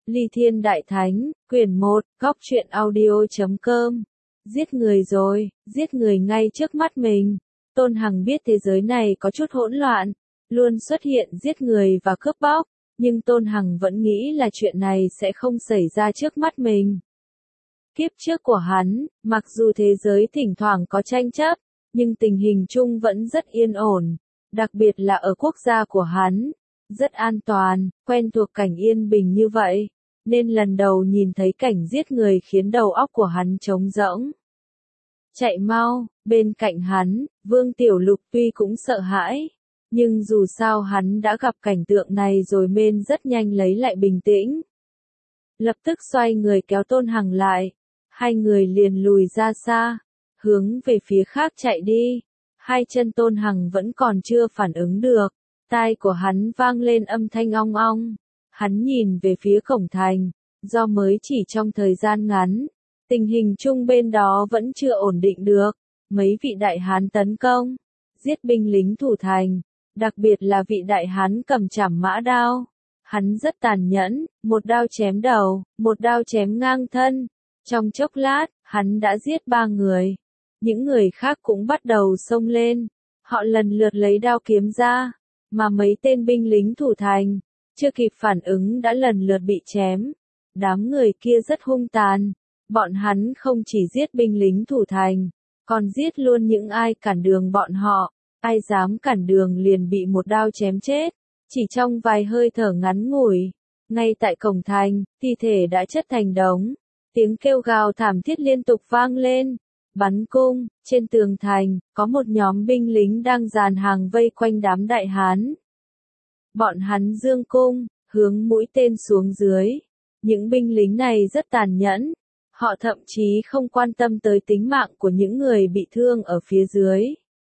Ly Thiên Đại Thánh, quyển 1, góc truyện audio.com. Giết người rồi, giết người ngay trước mắt mình. Tôn Hằng biết thế giới này có chút hỗn loạn, luôn xuất hiện giết người và cướp bóc, nhưng Tôn Hằng vẫn nghĩ là chuyện này sẽ không xảy ra trước mắt mình. Kiếp trước của hắn, mặc dù thế giới thỉnh thoảng có tranh chấp, nhưng tình hình chung vẫn rất yên ổn, đặc biệt là ở quốc gia của hắn, rất an toàn, quen thuộc cảnh yên bình như vậy, nên lần đầu nhìn thấy cảnh giết người khiến đầu óc của hắn trống rỗng. Chạy mau, bên cạnh hắn, Vương Tiểu Lục tuy cũng sợ hãi, nhưng dù sao hắn đã gặp cảnh tượng này rồi nên rất nhanh lấy lại bình tĩnh. Lập tức xoay người kéo Tôn Hằng lại, hai người liền lùi ra xa, hướng về phía khác chạy đi. Hai chân Tôn Hằng vẫn còn chưa phản ứng được, tai của hắn vang lên âm thanh ong ong. Hắn nhìn về phía cổng thành, do mới chỉ trong thời gian ngắn, tình hình chung bên đó vẫn chưa ổn định được. Mấy vị đại hán tấn công, giết binh lính thủ thành, đặc biệt là vị đại hán cầm trảm mã đao. Hắn rất tàn nhẫn, một đao chém đầu, một đao chém ngang thân. Trong chốc lát, hắn đã giết 3 người. Những người khác cũng bắt đầu xông lên. Họ lần lượt lấy đao kiếm ra, mà mấy tên binh lính thủ thành, chưa kịp phản ứng đã lần lượt bị chém. Đám người kia rất hung tàn. Bọn hắn không chỉ giết binh lính thủ thành, còn giết luôn những ai cản đường bọn họ. Ai dám cản đường liền bị một đao chém chết. Chỉ trong vài hơi thở ngắn ngủi, ngay tại cổng thành, thi thể đã chất thành đống. Tiếng kêu gào thảm thiết liên tục vang lên. Bắn cung, trên tường thành, có một nhóm binh lính đang dàn hàng vây quanh đám đại hán. Bọn hắn giương cung, hướng mũi tên xuống dưới. Những binh lính này rất tàn nhẫn. Họ thậm chí không quan tâm tới tính mạng của những người bị thương ở phía dưới.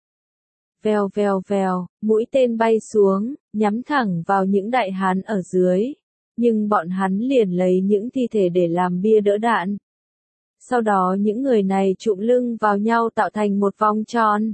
Vèo vèo vèo, mũi tên bay xuống, nhắm thẳng vào những đại hán ở dưới. Nhưng bọn hắn liền lấy những thi thể để làm bia đỡ đạn. Sau đó những người này trụm lưng vào nhau tạo thành một vòng tròn.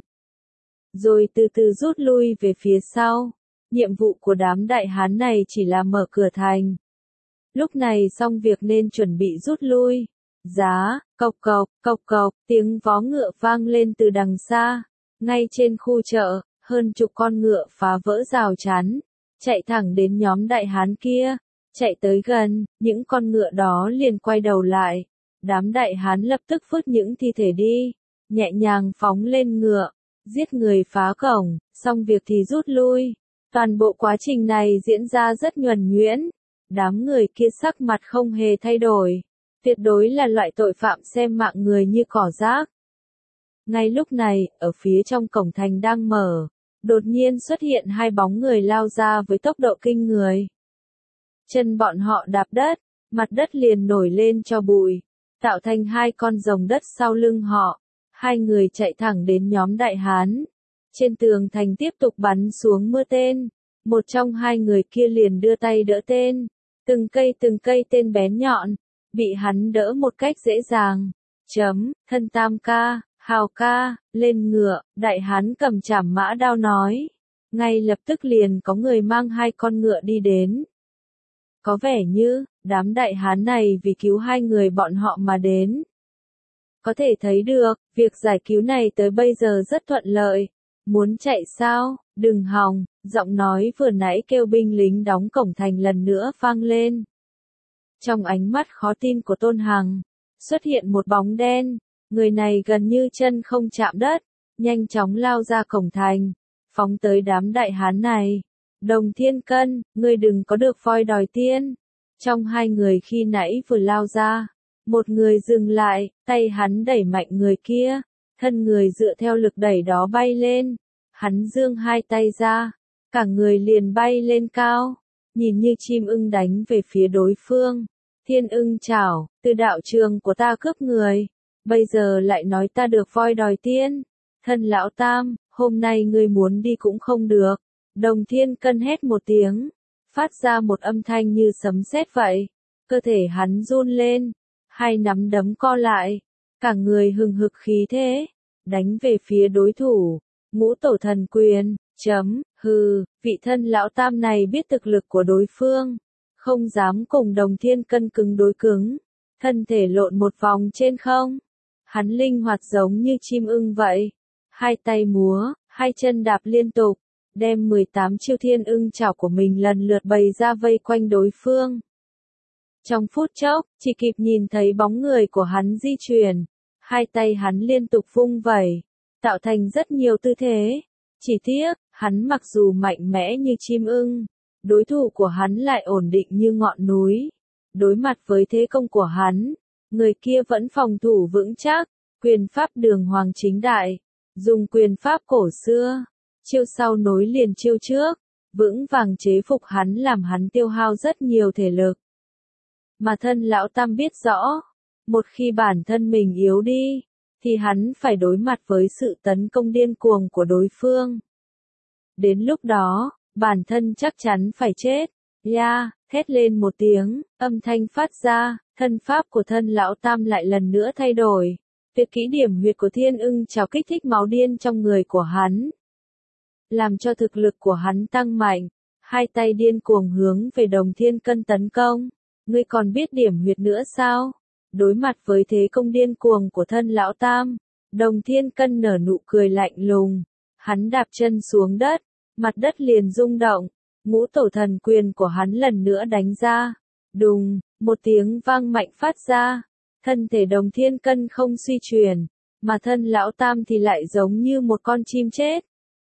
Rồi từ từ rút lui về phía sau. Nhiệm vụ của đám đại hán này chỉ là mở cửa thành. Lúc này xong việc nên chuẩn bị rút lui. Giá, cộc cộc, tiếng vó ngựa vang lên từ đằng xa. Ngay trên khu chợ, hơn chục con ngựa phá vỡ rào chắn, chạy thẳng đến nhóm đại hán kia. Chạy tới gần, những con ngựa đó liền quay đầu lại. Đám đại hán lập tức vứt những thi thể đi, nhẹ nhàng phóng lên ngựa, giết người phá cổng, xong việc thì rút lui. Toàn bộ quá trình này diễn ra rất nhuần nhuyễn. Đám người kia sắc mặt không hề thay đổi. Tuyệt đối là loại tội phạm xem mạng người như cỏ rác. Ngay lúc này, ở phía trong cổng thành đang mở, đột nhiên xuất hiện 2 bóng người lao ra với tốc độ kinh người. Chân bọn họ đạp đất, mặt đất liền nổi lên cho bụi, tạo thành 2 con rồng đất sau lưng họ. 2 người chạy thẳng đến nhóm đại hán. Trên tường thành tiếp tục bắn xuống mưa tên. Một trong 2 người kia liền đưa tay đỡ tên. Từng cây tên bén nhọn, bị hắn đỡ một cách dễ dàng. Thân Tam ca, Hào ca, lên ngựa, đại hán cầm trảm mã đao nói. Ngay lập tức liền có người mang 2 con ngựa đi đến. Có vẻ như, đám đại hán này vì cứu 2 người bọn họ mà đến. Có thể thấy được, việc giải cứu này tới bây giờ rất thuận lợi. Muốn chạy sao, đừng hòng, giọng nói vừa nãy kêu binh lính đóng cổng thành lần nữa vang lên. Trong ánh mắt khó tin của Tôn Hằng, xuất hiện một bóng đen. Người này gần như chân không chạm đất, nhanh chóng lao ra cổng thành, phóng tới đám đại hán này. Đồng Thiên Cân, ngươi đừng có được voi đòi tiên. Trong 2 người khi nãy vừa lao ra, một người dừng lại, tay hắn đẩy mạnh người kia, thân người dựa theo lực đẩy đó bay lên. Hắn giương 2 tay ra, cả người liền bay lên cao, nhìn như chim ưng đánh về phía đối phương. Thiên ưng chảo, từ đạo trường của ta cướp người. Bây giờ lại nói ta được voi đòi tiên. Thân lão tam, hôm nay ngươi muốn đi cũng không được. Đồng Thiên Cân hét một tiếng, phát ra một âm thanh như sấm sét vậy. Cơ thể hắn run lên, 2 nắm đấm co lại, cả người hừng hực khí thế, đánh về phía đối thủ. Ngũ tổ thần quyền, hừ, vị thân lão tam này biết thực lực của đối phương. không dám cùng Đồng Thiên Cân cứng đối cứng, thân thể lộn một vòng trên không. Hắn linh hoạt giống như chim ưng vậy, hai tay múa, hai chân đạp liên tục, đem 18 chiêu thiên ưng chảo của mình lần lượt bày ra vây quanh đối phương. Trong phút chốc, chỉ kịp nhìn thấy bóng người của hắn di chuyển, hai tay hắn liên tục vung vẩy, tạo thành rất nhiều tư thế. Chỉ tiếc, hắn mặc dù mạnh mẽ như chim ưng, đối thủ của hắn lại ổn định như ngọn núi. Đối mặt với thế công của hắn, người kia vẫn phòng thủ vững chắc, quyền pháp đường hoàng chính đại, dùng quyền pháp cổ xưa, chiêu sau nối liền chiêu trước, vững vàng chế phục hắn làm hắn tiêu hao rất nhiều thể lực. Mà thân lão tam biết rõ, một khi bản thân mình yếu đi, thì hắn phải đối mặt với sự tấn công điên cuồng của đối phương. Đến lúc đó, bản thân chắc chắn phải chết. Ya, thét lên một tiếng, âm thanh phát ra, thân pháp của thân lão tam lại lần nữa thay đổi. Tuyệt kỹ điểm huyệt của thiên ưng chảo kích thích máu điên trong người của hắn, làm cho thực lực của hắn tăng mạnh, hai tay điên cuồng hướng về Đồng Thiên Cân tấn công. Ngươi còn biết điểm huyệt nữa sao? Đối mặt với thế công điên cuồng của thân lão tam, Đồng Thiên Cân nở nụ cười lạnh lùng, hắn đạp chân xuống đất, mặt đất liền rung động, ngũ tổ thần quyền của hắn lần nữa đánh ra. Đùng, một tiếng vang mạnh phát ra, thân thể Đồng Thiên Cân không suy chuyển, mà thân lão tam thì lại giống như một con chim chết.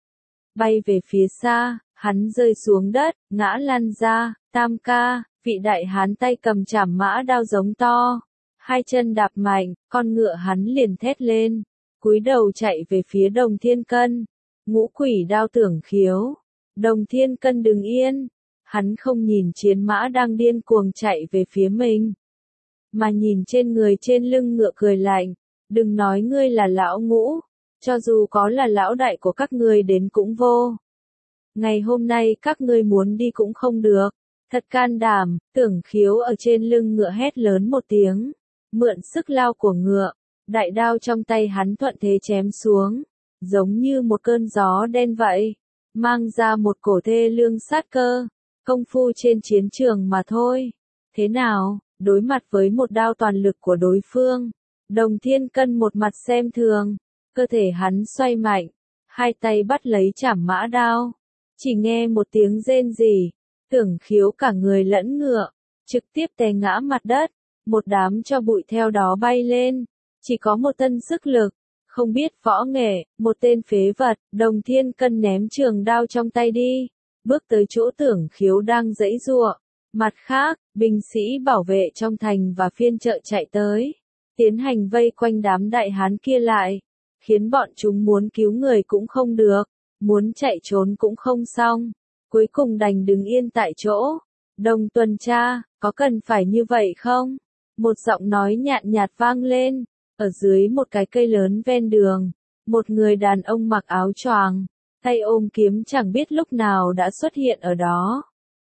Bay về phía xa, hắn rơi xuống đất, ngã lăn ra. Tam ca, vị đại hán tay cầm chảm mã đao giống to, hai chân đạp mạnh, con ngựa hắn liền thét lên, cúi đầu chạy về phía Đồng Thiên Cân. Ngũ quỷ đao tưởng khiếu. Đồng Thiên Cân đứng yên, hắn không nhìn chiến mã đang điên cuồng chạy về phía mình, mà nhìn trên người trên lưng ngựa cười lạnh, đừng nói ngươi là lão ngũ, cho dù có là lão đại của các ngươi đến cũng vô. Ngày hôm nay các ngươi muốn đi cũng không được. Thật can đảm. Tưởng khiếu ở trên lưng ngựa hét lớn một tiếng, mượn sức lao của ngựa, đại đao trong tay hắn thuận thế chém xuống, giống như một cơn gió đen vậy, mang ra một cổ thê lương sát cơ. Công phu trên chiến trường mà thôi. Thế nào, đối mặt với một đao toàn lực của đối phương, Đồng Thiên Cân một mặt xem thường, cơ thể hắn xoay mạnh, hai tay bắt lấy chảm mã đao, chỉ nghe một tiếng rên rỉ. Tưởng khiếu cả người lẫn ngựa, trực tiếp té ngã mặt đất, một đám tro bụi theo đó bay lên, chỉ có một thân sức lực, không biết võ nghệ, một tên phế vật. Đồng Thiên Cân ném trường đao trong tay đi, bước tới chỗ tưởng khiếu đang giãy giụa. Mặt khác, binh sĩ bảo vệ trong thành và phiên chợ chạy tới, tiến hành vây quanh đám đại hán kia lại, khiến bọn chúng muốn cứu người cũng không được, muốn chạy trốn cũng không xong. Cuối cùng đành đứng yên tại chỗ. Đồng tuần tra, có cần phải như vậy không? Một giọng nói nhàn nhạt vang lên. Ở dưới một cái cây lớn ven đường, một người đàn ông mặc áo choàng, tay ôm kiếm chẳng biết lúc nào đã xuất hiện ở đó.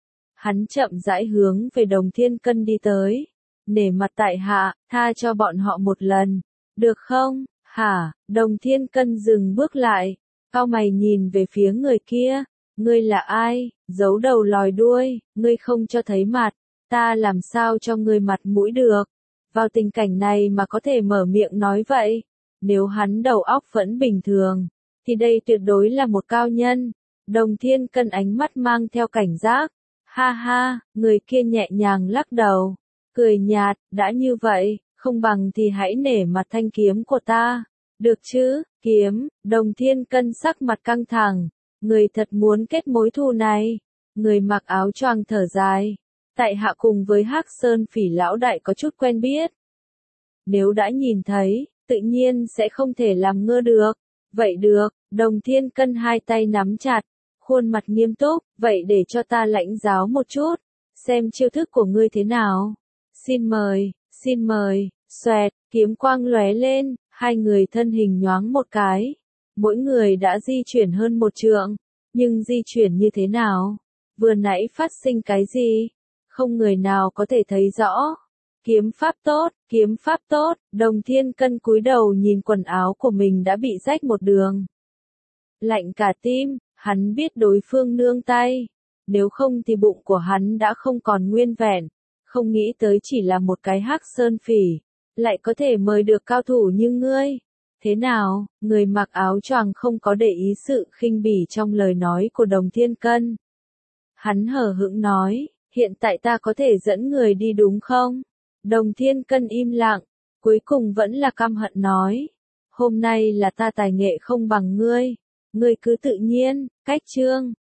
Hắn chậm rãi hướng về Đồng Thiên Cân đi tới. Nể mặt tại hạ, tha cho bọn họ một lần. Được không? Hả? Đồng Thiên Cân dừng bước lại, cau mày nhìn về phía người kia. Ngươi là ai? Giấu đầu lòi đuôi, ngươi không cho thấy mặt, ta làm sao cho ngươi mặt mũi được? Vào tình cảnh này mà có thể mở miệng nói vậy, nếu hắn đầu óc vẫn bình thường, thì đây tuyệt đối là một cao nhân. Đồng Thiên Cân ánh mắt mang theo cảnh giác. Ha ha, người kia nhẹ nhàng lắc đầu, cười nhạt, đã như vậy, không bằng thì hãy nể mặt thanh kiếm của ta. Được chứ, kiếm. Đồng Thiên Cân sắc mặt căng thẳng. Người thật muốn kết mối thù này. Người mặc áo choàng thở dài. Tại hạ cùng với Hắc Sơn Phỉ lão đại có chút quen biết. Nếu đã nhìn thấy, tự nhiên sẽ không thể làm ngơ được. Vậy được. Đồng Thiên Cân hai tay nắm chặt, khuôn mặt nghiêm túc. Vậy để cho ta lãnh giáo một chút, xem chiêu thức của ngươi thế nào. Xin mời, xin mời. Xoẹt, kiếm quang lóe lên, hai người thân hình nhoáng một cái. Mỗi người đã di chuyển hơn một trượng, nhưng di chuyển như thế nào? Vừa nãy phát sinh cái gì? Không người nào có thể thấy rõ. Kiếm pháp tốt, kiếm pháp tốt. Đồng Thiên Cân cúi đầu nhìn quần áo của mình đã bị rách một đường. Lạnh cả tim, hắn biết đối phương nương tay. nếu không thì bụng của hắn đã không còn nguyên vẹn, không nghĩ tới chỉ là một cái hắc sơn phỉ, lại có thể mời được cao thủ như ngươi. Thế nào, người mặc áo choàng không có để ý sự khinh bỉ trong lời nói của Đồng Thiên Cân. Hắn hờ hững nói, hiện tại ta có thể dẫn người đi đúng không? Đồng Thiên Cân im lặng, cuối cùng vẫn là căm hận nói, hôm nay là ta tài nghệ không bằng ngươi cứ tự nhiên, cách chương.